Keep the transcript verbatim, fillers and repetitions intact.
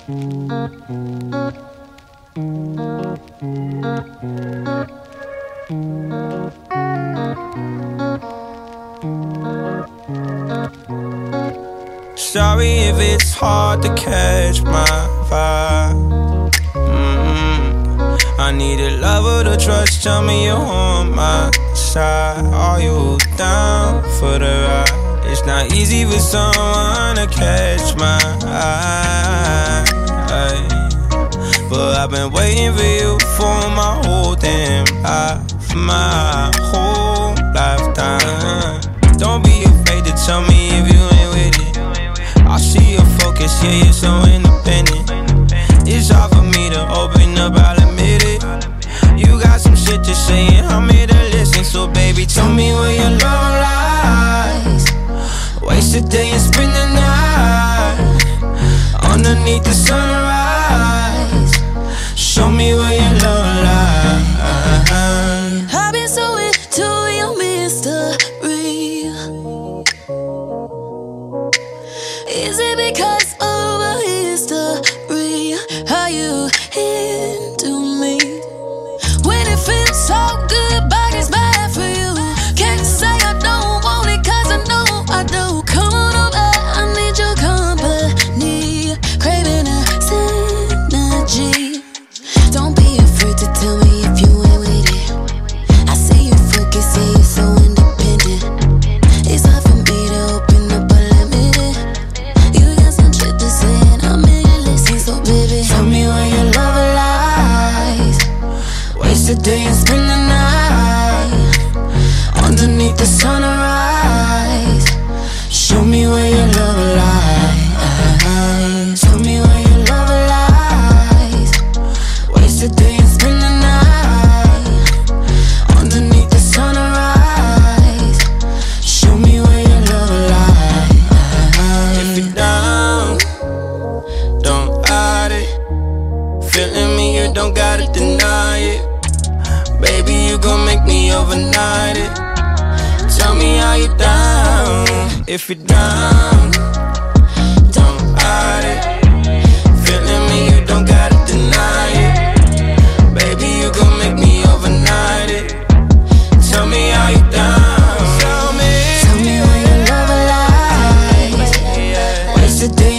Sorry if it's hard to catch my vibe. mm-hmm. I need a lover to trust, tell me you're on my side. Are you down for the ride? It's not easy for someone to catch my eye, but I've been waiting for you for my whole damn life, my whole lifetime. Don't be afraid to tell me if you ain't with it. I see your focus, yeah, you're so independent. It's hard for me to open up, I'll admit it. You got some shit to say and I'm here to listen. So baby, tell me where your love lies. Waste a day and spend the night underneath the sunrise. Show me where your love lies. I've been so into your mystery. Is it because of a history? Are you into me? When it feels so good, but it's bad for you. Can't say I don't want it, cause I know I do. Come on over, I need your company. Craving a synergy. Don't be afraid to tell me if you ain't with it. I see you focus, yeah, you're so independent. It's hard for me to open up, I'll admit it. You got some shit to say and I'm here to listen. So baby, tell me where your love lies. Waste a day and spend the night underneath the sunrise. Show me where your love lies. Tell me where your love lies. Waste a day and spend the night underneath the sunrise. Show me where your love lies. If you're down, don't hide it. Feeling me, you don't gotta deny it. Baby, you gon' make me overnight it. Tell me how you down. If you're down, don't hide it. Feeling me, you don't gotta deny it. Baby, you gon' make me overnight it. Tell me how you down. Tell me, tell me where your love lies. Waste a day